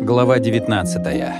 Глава 19.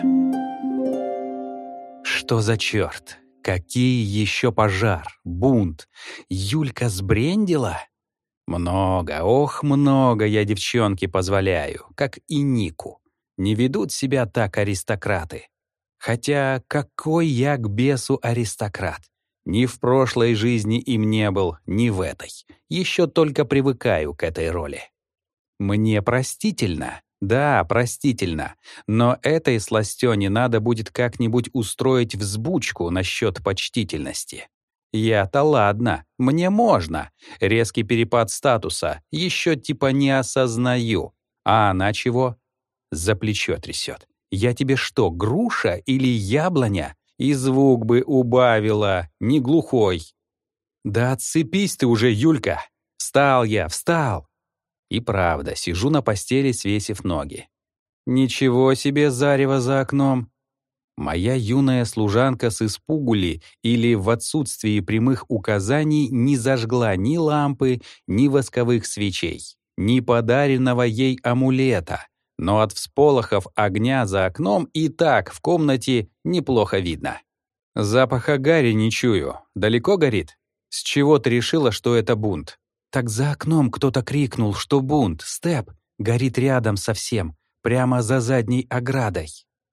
Что за черт? Какие еще пожар, бунт? Юлька сбрендила? Много, ох, много я девчонке позволяю, как и Нику. Не ведут себя так аристократы. Хотя какой я к бесу аристократ? Ни в прошлой жизни им не был, ни в этой. Еще только привыкаю к этой роли. Мне простительно. Да, простительно. Но этой сластёне надо будет как-нибудь устроить взбучку насчет почтительности. Я-то ладно, мне можно. Резкий перепад статуса, еще типа не осознаю. А она чего? За плечо трясет. Я тебе что, груша или яблоня? И звук бы убавила, не глухой. Да отцепись ты уже, Юлька. Встал я, встал. И правда, сижу на постели, свесив ноги. Ничего себе зарево за окном. Моя юная служанка с испугу ли или в отсутствии прямых указаний не зажгла ни лампы, ни восковых свечей, ни подаренного ей амулета, но от всполохов огня за окном и так в комнате неплохо видно. Запаха гари не чую. Далеко горит? С чего ты решила, что это бунт? Так за окном кто-то крикнул, что бунт, Степ, горит рядом совсем, прямо за задней оградой.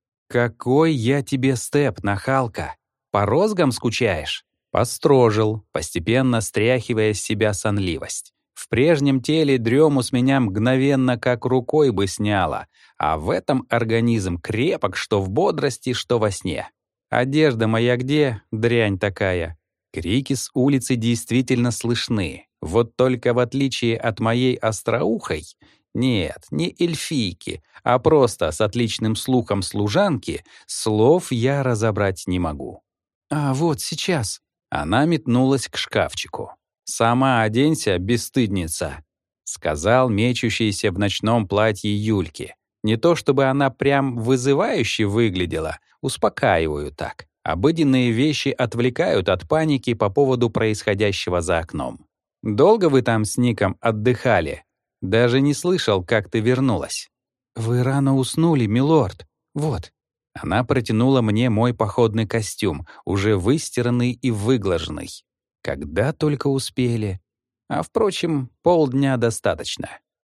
Какой я тебе Степ, нахалка? По розгам скучаешь? Построжил, постепенно стряхивая с себя сонливость. В прежнем теле дрему с меня мгновенно как рукой бы сняло, а в этом организм крепок, что в бодрости, что во сне. Одежда моя где, дрянь такая? Крики с улицы действительно слышны. Вот только в отличие от моей остроухой, нет, не эльфийки, а просто с отличным слухом служанки, слов я разобрать не могу. «А вот сейчас». Она метнулась к шкафчику. «Сама оденься, бесстыдница», — сказал мечущийся в ночном платье Юльки. Не то чтобы она прям вызывающе выглядела, успокаиваю так. Обыденные вещи отвлекают от паники по поводу происходящего за окном. «Долго вы там с Ником отдыхали? Даже не слышал, как ты вернулась». «Вы рано уснули, милорд. Вот». Она протянула мне мой походный костюм, уже выстиранный и выглаженный. Когда только успели. А, впрочем, полдня достаточно.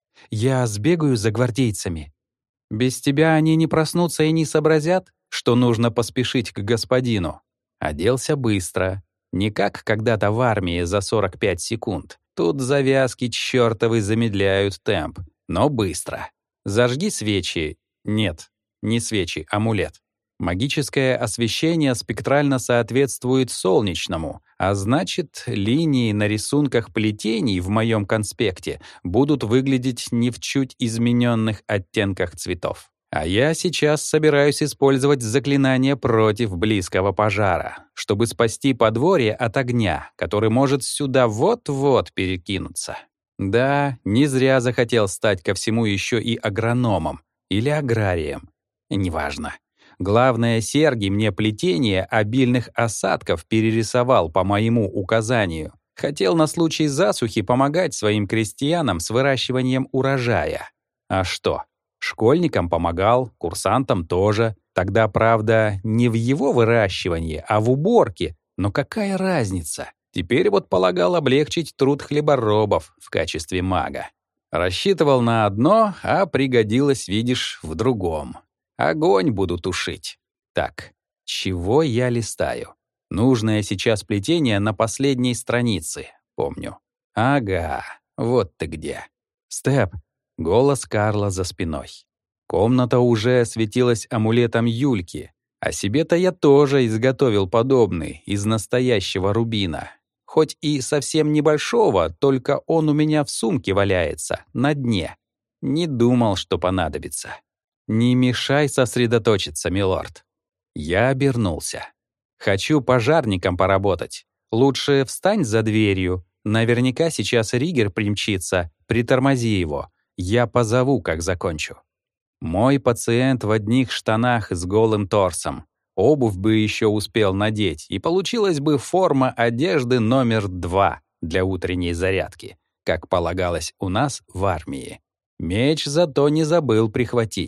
«Я сбегаю за гвардейцами. Без тебя они не проснутся и не сообразят, что нужно поспешить к господину». Оделся быстро. Не как когда-то в армии за 45 секунд. Тут завязки чёртовы замедляют темп, но быстро. Зажги свечи. Нет, не свечи, амулет. Магическое освещение спектрально соответствует солнечному, а значит, линии на рисунках плетений в моем конспекте будут выглядеть не в чуть измененных оттенках цветов. А я сейчас собираюсь использовать заклинание против близкого пожара, чтобы спасти подворье от огня, который может сюда вот-вот перекинуться. Да, не зря захотел стать ко всему еще и агрономом или аграрием. Неважно. Главное, Сергий мне плетение обильных осадков перерисовал по моему указанию. Хотел на случай засухи помогать своим крестьянам с выращиванием урожая. А что? Школьникам помогал, курсантам тоже. Тогда, правда, не в его выращивании, а в уборке. Но какая разница? Теперь вот полагал облегчить труд хлеборобов в качестве мага. Рассчитывал на одно, а пригодилось, видишь, в другом. Огонь буду тушить. Так, чего я листаю? Нужное сейчас плетение на последней странице, помню. Ага, вот ты где. Степ. Голос Карла за спиной. Комната уже осветилась амулетом Юльки, а себе-то я тоже изготовил подобный из настоящего рубина. Хоть и совсем небольшого, только он у меня в сумке валяется, на дне. Не думал, что понадобится. Не мешай сосредоточиться, милорд. Я обернулся. Хочу пожарником поработать. Лучше встань за дверью. Наверняка сейчас Ригер примчится. Притормози его. Я позову, как закончу. Мой пациент в одних штанах с голым торсом. Обувь бы еще успел надеть, и получилась бы форма одежды номер 2 для утренней зарядки, как полагалось у нас в армии. Меч зато не забыл прихватить.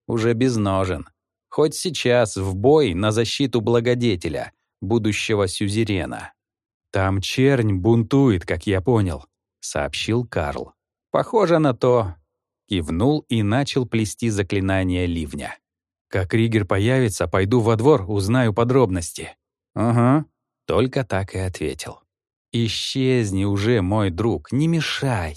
уже без ножен. Хоть сейчас в бой на защиту благодетеля, будущего сюзерена. «Там чернь бунтует, как я понял», — сообщил Карл. «Похоже на то». Кивнул и начал плести заклинание ливня. «Как Ригер появится, пойду во двор, узнаю подробности». «Ага», — только так и ответил. «Исчезни уже, мой друг, не мешай».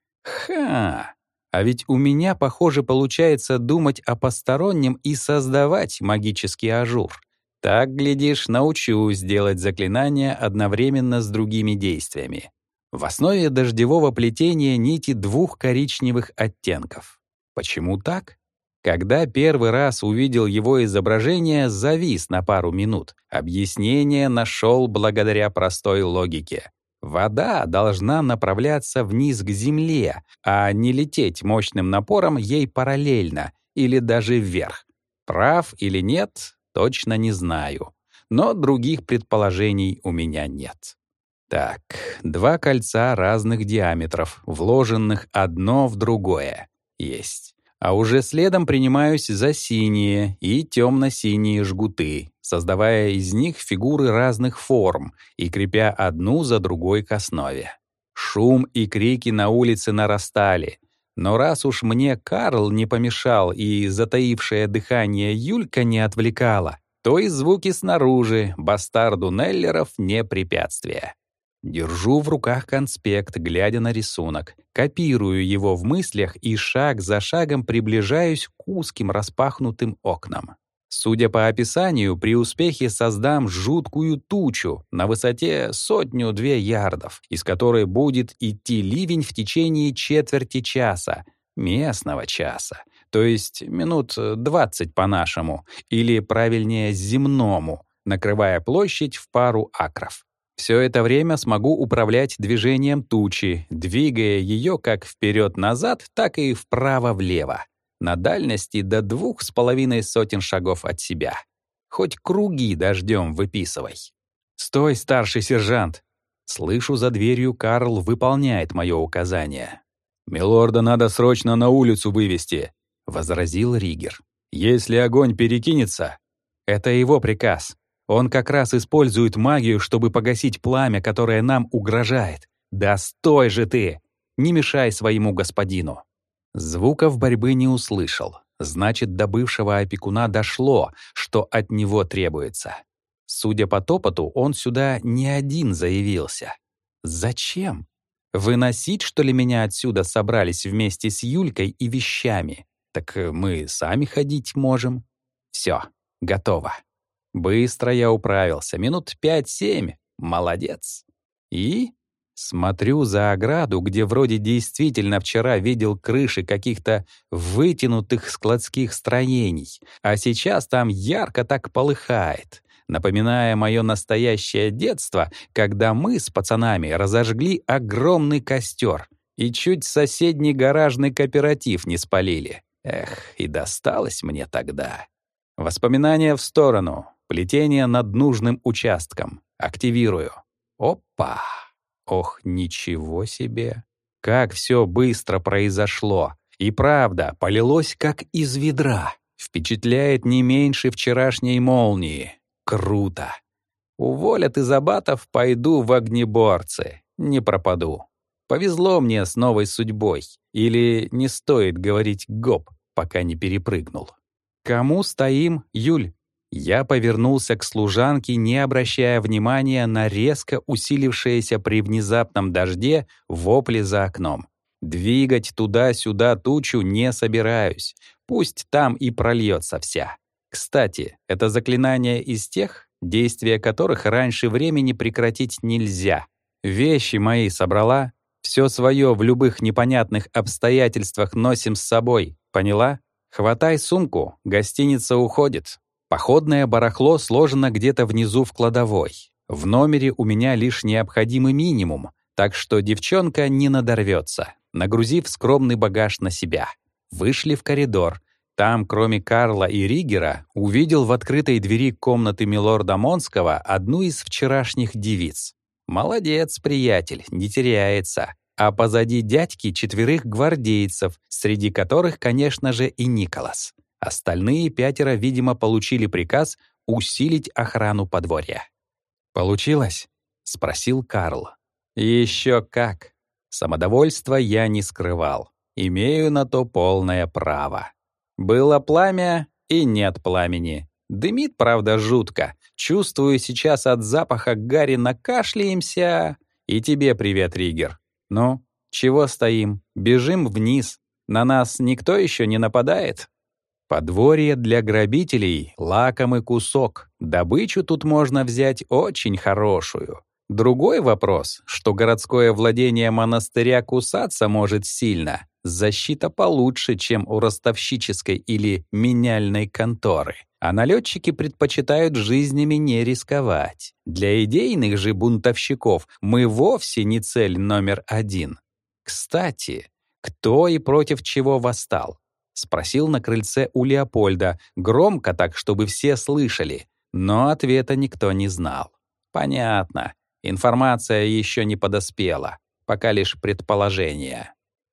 «Ха! А ведь у меня, похоже, получается думать о постороннем и создавать магический ажур. Так, глядишь, научусь делать заклинания одновременно с другими действиями. В основе дождевого плетения нити двух коричневых оттенков. Почему так? Когда первый раз увидел его изображение, завис на пару минут. Объяснение нашел благодаря простой логике. Вода должна направляться вниз к земле, а не лететь мощным напором ей параллельно или даже вверх. Прав или нет, точно не знаю. Но других предположений у меня нет. Так, 2 кольца разных диаметров, вложенных одно в другое, есть. А уже следом принимаюсь за синие и темно-синие жгуты, создавая из них фигуры разных форм и крепя одну за другой к основе. Шум и крики на улице нарастали. Но раз уж мне Карл не помешал и затаившее дыхание Юлька не отвлекала, то и звуки снаружи бастарду Неллеров не препятствие. Держу в руках конспект, глядя на рисунок, копирую его в мыслях и шаг за шагом приближаюсь к узким распахнутым окнам. Судя по описанию, при успехе создам жуткую тучу на высоте 100-2 ярдов, из которой будет идти ливень в течение четверти часа, местного часа, то есть минут 20 по-нашему, или, правильнее, земному, накрывая площадь в пару акров. Все это время смогу управлять движением тучи, двигая ее как вперед-назад, так и вправо-влево, на дальности до 2,5 сотен шагов от себя. Хоть круги дождем выписывай. «Стой, старший сержант!» Слышу за дверью, Карл выполняет мое указание. «Милорда надо срочно на улицу вывести», — возразил Ригер. «Если огонь перекинется...» «Это его приказ. Он как раз использует магию, чтобы погасить пламя, которое нам угрожает. Да стой же ты! Не мешай своему господину!» Звуков борьбы не услышал. Значит, до бывшего опекуна дошло, что от него требуется. Судя по топоту, он сюда не один заявился. Зачем? Выносить, что ли, меня отсюда собрались вместе с Юлькой и вещами? Так мы сами ходить можем. Все, готово. Быстро я управился, минут 5-7. Молодец. И смотрю за ограду, где вроде действительно вчера видел крыши каких-то вытянутых складских строений, а сейчас там ярко так полыхает, напоминая мое настоящее детство, когда мы с пацанами разожгли огромный костер и чуть соседний гаражный кооператив не спалили. Эх, и досталось мне тогда. Воспоминания в сторону. Плетение над нужным участком. Активирую. Опа! Ох, ничего себе! Как все быстро произошло. И правда, полилось как из ведра. Впечатляет не меньше вчерашней молнии. Круто! Уволят из абатов, пойду в огнеборцы. Не пропаду. Повезло мне с новой судьбой. Или не стоит говорить «гоп», пока не перепрыгнул. «Кому стоим, Юль?» Я повернулся к служанке, не обращая внимания на резко усилившееся при внезапном дожде вопли за окном. Двигать туда-сюда тучу не собираюсь. Пусть там и прольется вся. Кстати, это заклинание из тех, действия которых раньше времени прекратить нельзя. Вещи мои собрала. Все свое в любых непонятных обстоятельствах носим с собой. Поняла? Хватай сумку, гостиница уходит. Походное барахло сложено где-то внизу в кладовой. В номере у меня лишь необходимый минимум, так что девчонка не надорвется, нагрузив скромный багаж на себя. Вышли в коридор. Там, кроме Карла и Ригера, увидел в открытой двери комнаты милорда Монского одну из вчерашних девиц. Молодец, приятель, не теряется. А позади дядьки 4 гвардейцев, среди которых, конечно же, и Николас. Остальные 5, видимо, получили приказ усилить охрану подворья. «Получилось?» — спросил Карл. «Еще как!» Самодовольство я не скрывал. Имею на то полное право. Было пламя и нет пламени. Дымит, правда, жутко. Чувствую, сейчас от запаха гари накашляемся. И тебе привет, Ригер. Ну, чего стоим? Бежим вниз. На нас никто еще не нападает? Подворье для грабителей — лакомый кусок. Добычу тут можно взять очень хорошую. Другой вопрос, что городское владение монастыря кусаться может сильно. Защита получше, чем у ростовщической или меняльной конторы. А налетчики предпочитают жизнями не рисковать. Для идейных же бунтовщиков мы вовсе не цель номер 1. Кстати, кто и против чего восстал? Спросил на крыльце у Леопольда, громко так, чтобы все слышали. Но ответа никто не знал. Понятно. Информация еще не подоспела, пока лишь предположения.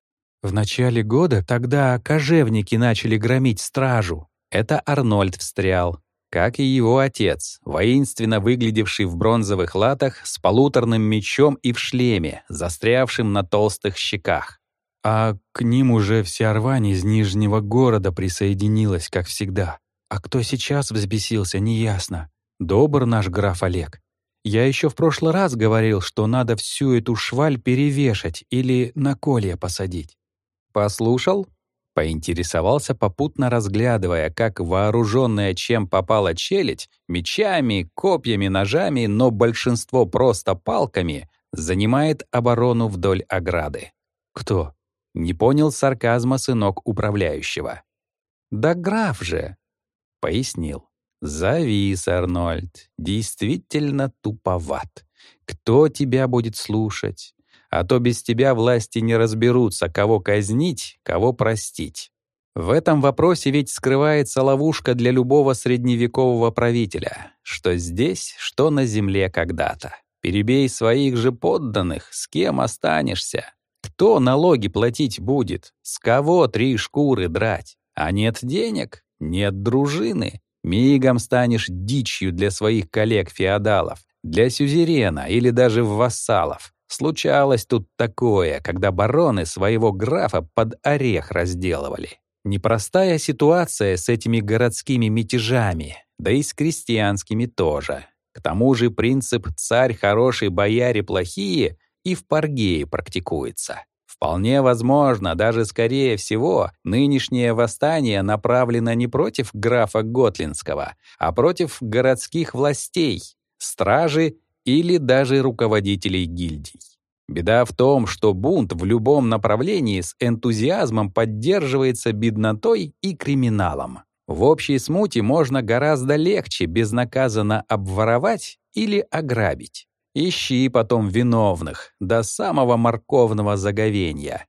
В начале года тогда кожевники начали громить стражу. Это Арнольд встрял, как и его отец, воинственно выглядевший в бронзовых латах с полуторным мечом и в шлеме, застрявшим на толстых щеках. А к ним уже вся рвань из Нижнего города присоединилась, как всегда. А кто сейчас взбесился, неясно. Добр наш граф Олег. Я еще в прошлый раз говорил, что надо всю эту шваль перевешать или на колья посадить. «Послушал?» — поинтересовался, попутно разглядывая, как вооруженная чем попала челядь, мечами, копьями, ножами, но большинство просто палками, занимает оборону вдоль ограды. «Кто?» — не понял сарказма сынок управляющего. «Да граф же!» — пояснил. «Завис, Арнольд, действительно туповат. Кто тебя будет слушать? А то без тебя власти не разберутся, кого казнить, кого простить. В этом вопросе ведь скрывается ловушка для любого средневекового правителя, что здесь, что на земле когда-то. Перебей своих же подданных, с кем останешься? Кто налоги платить будет? С кого 3 шкуры драть? А нет денег? Нет дружины? Мигом станешь дичью для своих коллег-феодалов, для сюзерена или даже вассалов. Случалось тут такое, когда бароны своего графа под орех разделывали. Непростая ситуация с этими городскими мятежами, да и с крестьянскими тоже. К тому же принцип «царь хороший, бояре плохие» и в Паргее практикуется. Вполне возможно, даже скорее всего, нынешнее восстание направлено не против графа Готлинского, а против городских властей, стражи или даже руководителей гильдий. Беда в том, что бунт в любом направлении с энтузиазмом поддерживается беднотой и криминалом. В общей смуте можно гораздо легче безнаказанно обворовать или ограбить. Ищи потом виновных до самого морковного заговенья.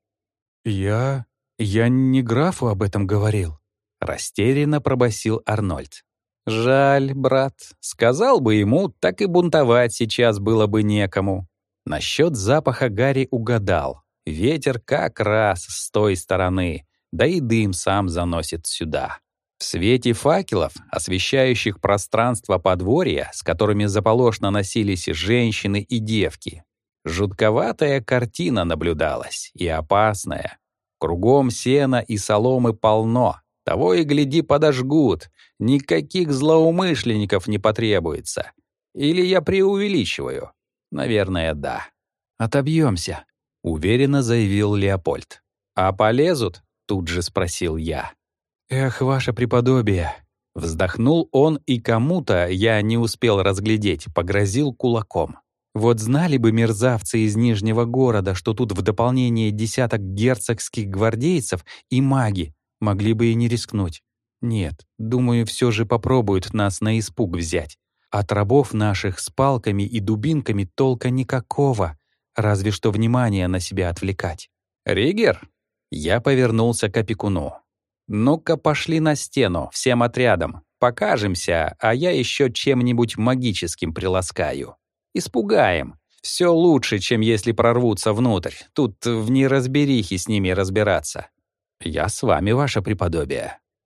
Я не графу об этом говорил, растерянно пробасил Арнольд. Жаль, брат. Сказал бы ему, так и бунтовать сейчас было бы некому. Насчет запаха гари угадал. Ветер как раз с той стороны, да и дым сам заносит сюда. В свете факелов, освещающих пространство подворья, с которыми заполошно носились женщины и девки, жутковатая картина наблюдалась и опасная. Кругом сена и соломы полно, того и гляди подожгут, никаких злоумышленников не потребуется. Или я преувеличиваю? Наверное, да. «Отобьемся», — уверенно заявил Леопольд. «А полезут?» — тут же спросил я. «Эх, ваше преподобие!» Вздохнул он, и кому-то, я не успел разглядеть, погрозил кулаком. Вот знали бы мерзавцы из Нижнего города, что тут в дополнение десяток герцогских гвардейцев и маги, могли бы и не рискнуть. Нет, думаю, все же попробуют нас на испуг взять. От рабов наших с палками и дубинками толка никакого, разве что внимание на себя отвлекать. «Ригер?» Я повернулся к опекуну. «Ну-ка, пошли на стену, всем отрядом. Покажемся, а я еще чем-нибудь магическим приласкаю. Испугаем. Все лучше, чем если прорвутся внутрь. Тут в неразберихе с ними разбираться». «Я с вами, ваше преподобие».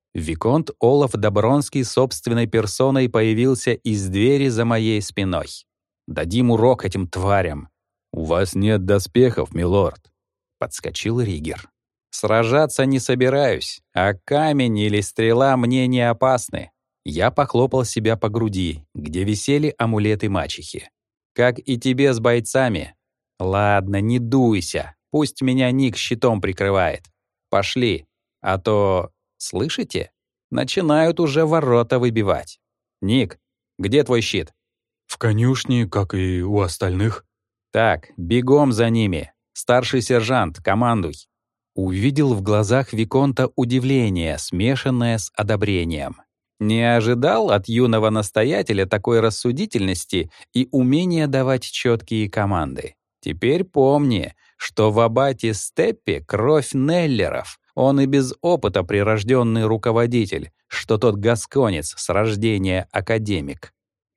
Виконт Олаф Добронский собственной персоной появился из двери за моей спиной. «Дадим урок этим тварям». «У вас нет доспехов, милорд», — подскочил Ригер. «Сражаться не собираюсь, а камень или стрела мне не опасны». Я похлопал себя по груди, где висели амулеты мачехи. «Как и тебе с бойцами. Ладно, не дуйся, пусть меня Ник щитом прикрывает. Пошли, а то... Слышите? Начинают уже ворота выбивать. Ник, где твой щит?» «В конюшне, как и у остальных». «Так, бегом за ними. Старший сержант, командуй». Увидел в глазах Виконта удивление, смешанное с одобрением. Не ожидал от юного настоятеля такой рассудительности и умения давать четкие команды. Теперь помни, что в аббате Степпе кровь Неллеров. Он и без опыта прирожденный руководитель, что тот гасконец с рождения академик.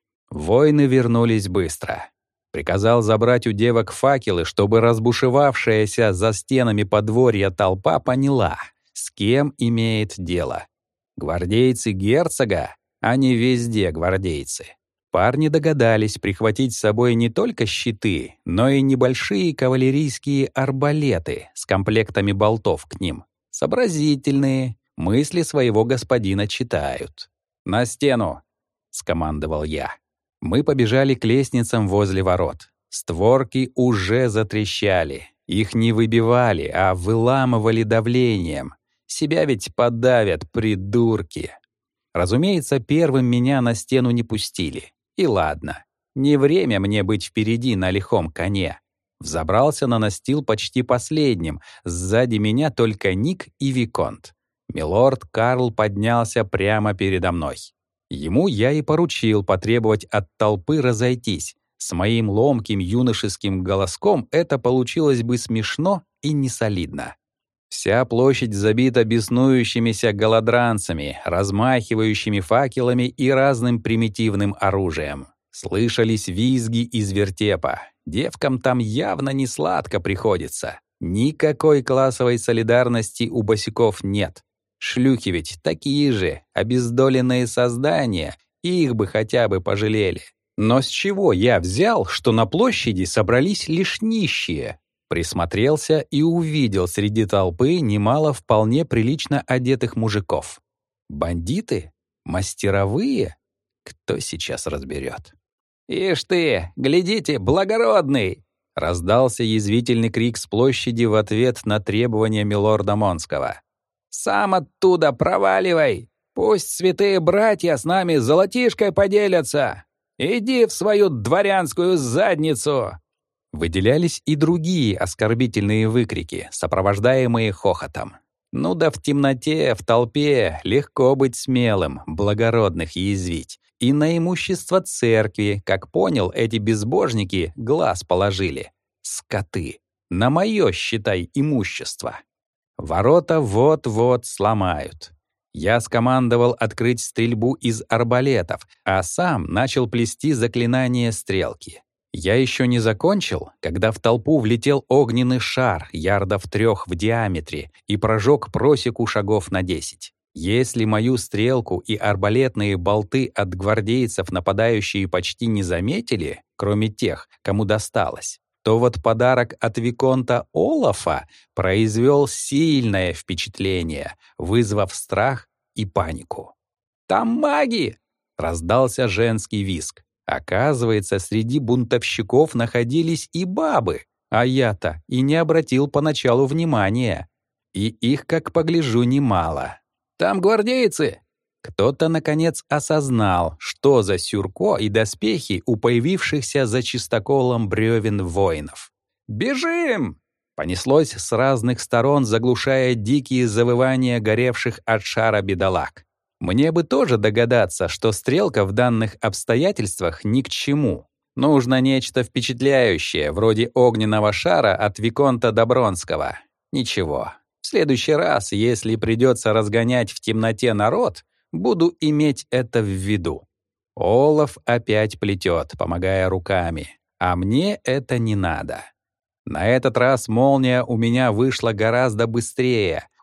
Воины вернулись быстро. Приказал забрать у девок факелы, чтобы разбушевавшаяся за стенами подворья толпа поняла, с кем имеет дело. Гвардейцы герцога, а не везде гвардейцы. Парни догадались прихватить с собой не только щиты, но и небольшие кавалерийские арбалеты с комплектами болтов к ним. Сообразительные, мысли своего господина читают. «На стену!» — скомандовал я. Мы побежали к лестницам возле ворот. Створки уже затрещали. Их не выбивали, а выламывали давлением. Себя ведь подавят, придурки. Разумеется, первым меня на стену не пустили. И ладно, не время мне быть впереди на лихом коне. Взобрался на настил почти последним, сзади меня только Ник и Виконт. Милорд Карл поднялся прямо передо мной. Ему я и поручил потребовать от толпы разойтись. С моим ломким юношеским голоском это получилось бы смешно и несолидно. Вся площадь забита беснующимися голодранцами, размахивающими факелами и разным примитивным оружием. Слышались визги из вертепа. Девкам там явно не сладко приходится. Никакой классовой солидарности у босиков нет. Шлюхи ведь такие же, обездоленные создания, их бы хотя бы пожалели. Но с чего я взял, что на площади собрались лишь нищие? Присмотрелся и увидел среди толпы немало вполне прилично одетых мужиков. Бандиты? Мастеровые? Кто сейчас разберет? «Ишь ты, глядите, благородный!» — раздался язвительный крик с площади в ответ на требования милорда Монского. «Сам оттуда проваливай! Пусть святые братья с нами золотишкой поделятся! Иди в свою дворянскую задницу!» Выделялись и другие оскорбительные выкрики, сопровождаемые хохотом. Ну да в темноте, в толпе легко быть смелым, благородных язвить. И на имущество церкви, как понял, эти безбожники глаз положили. Скоты. На мое, считай, имущество. Ворота вот-вот сломают. Я скомандовал открыть стрельбу из арбалетов, а сам начал плести заклинание стрелки. Я еще не закончил, когда в толпу влетел огненный шар ярдов 3 в диаметре и прожег просеку шагов на 10. Если мою стрелку и арбалетные болты от гвардейцев нападающие почти не заметили, кроме тех, кому досталось, то вот подарок от Виконта Олафа произвел сильное впечатление, вызвав страх и панику. «Там маги!» — раздался женский визг. Оказывается, среди бунтовщиков находились и бабы, а я-то и не обратил поначалу внимания. И их, как погляжу, немало. «Там гвардейцы!» Кто-то, наконец, осознал, что за сюрко и доспехи у появившихся за чистоколом бревен воинов. «Бежим!» Понеслось с разных сторон, заглушая дикие завывания горевших от шара бедолаг. Мне бы тоже догадаться, что стрелка в данных обстоятельствах ни к чему. Нужно нечто впечатляющее, вроде огненного шара от Виконта Добронского. Ничего. В следующий раз, если придется разгонять в темноте народ, буду иметь это в виду. Олаф опять плетет, помогая руками. А мне это не надо. На этот раз молния у меня вышла гораздо быстрее.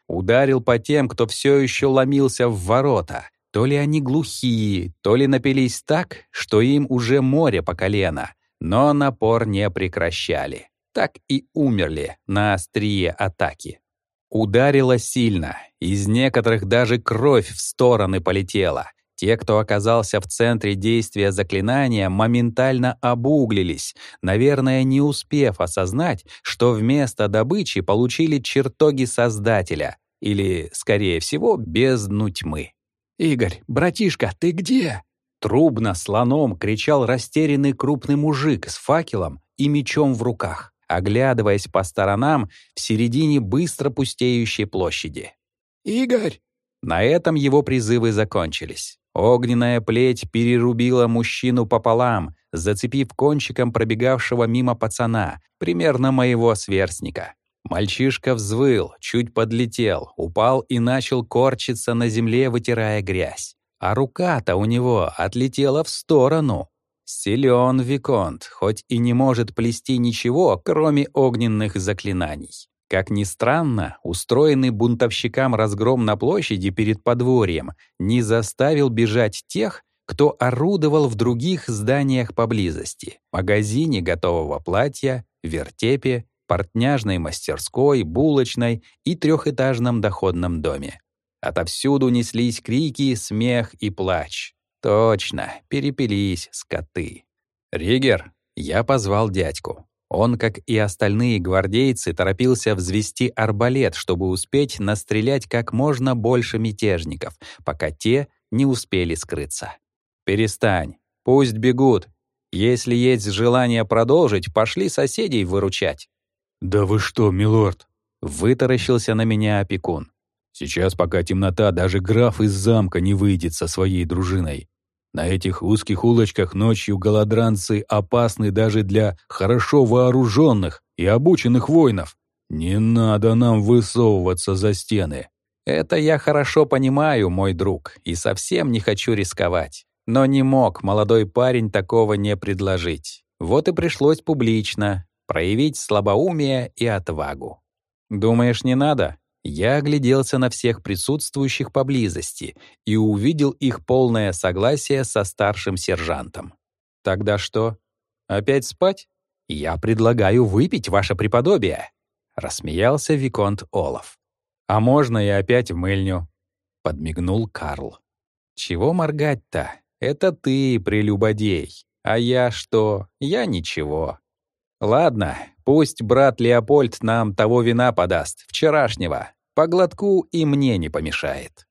Ударил по тем, кто все еще ломился в ворота. То ли они глухие, то ли напились так, что им уже море по колено, но напор не прекращали. Так и умерли на острие атаки. Ударило сильно, из некоторых даже кровь в стороны полетела. Те, кто оказался в центре действия заклинания, моментально обуглились, наверное, не успев осознать, что вместо добычи получили чертоги Создателя, или, скорее всего, бездну тьмы. «Игорь, братишка, ты где?» Трубно слоном кричал растерянный крупный мужик с факелом и мечом в руках, оглядываясь по сторонам в середине быстро пустеющей площади. «Игорь!» На этом его призывы закончились. Огненная плеть перерубила мужчину пополам, зацепив кончиком пробегавшего мимо пацана, примерно моего сверстника. Мальчишка взвыл, чуть подлетел, упал и начал корчиться на земле, вытирая грязь. А рука-то у него отлетела в сторону. Силен Виконт, хоть и не может плести ничего, кроме огненных заклинаний. Как ни странно, устроенный бунтовщикам разгром на площади перед подворьем не заставил бежать тех, кто орудовал в других зданиях поблизости: магазине готового платья, вертепе, портняжной мастерской, булочной и трехэтажном доходном доме. Отовсюду неслись крики, смех и плач. Точно, перепились скоты. «Ригер!» — я позвал дядьку. Он, как и остальные гвардейцы, торопился взвести арбалет, чтобы успеть настрелять как можно больше мятежников, пока те не успели скрыться. «Перестань, пусть бегут. Если есть желание продолжить, пошли соседей выручать». «Да вы что, милорд?» — вытаращился на меня опекун. «Сейчас, пока темнота, даже граф из замка не выйдет со своей дружиной. На этих узких улочках ночью голодранцы опасны даже для хорошо вооруженных и обученных воинов. Не надо нам высовываться за стены». «Это я хорошо понимаю, мой друг, и совсем не хочу рисковать. Но не мог молодой парень такого не предложить. Вот и пришлось публично проявить слабоумие и отвагу». «Думаешь, не надо?» Я огляделся на всех присутствующих поблизости и увидел их полное согласие со старшим сержантом. «Тогда что? Опять спать? Я предлагаю выпить, ваше преподобие!» — рассмеялся виконт Олаф. «А можно и опять в мыльню?» — подмигнул Карл. «Чего моргать-то? Это ты, прелюбодей. А я что? Я ничего. Ладно, пусть брат Леопольд нам того вина подаст, вчерашнего. По глотку и мне не помешает».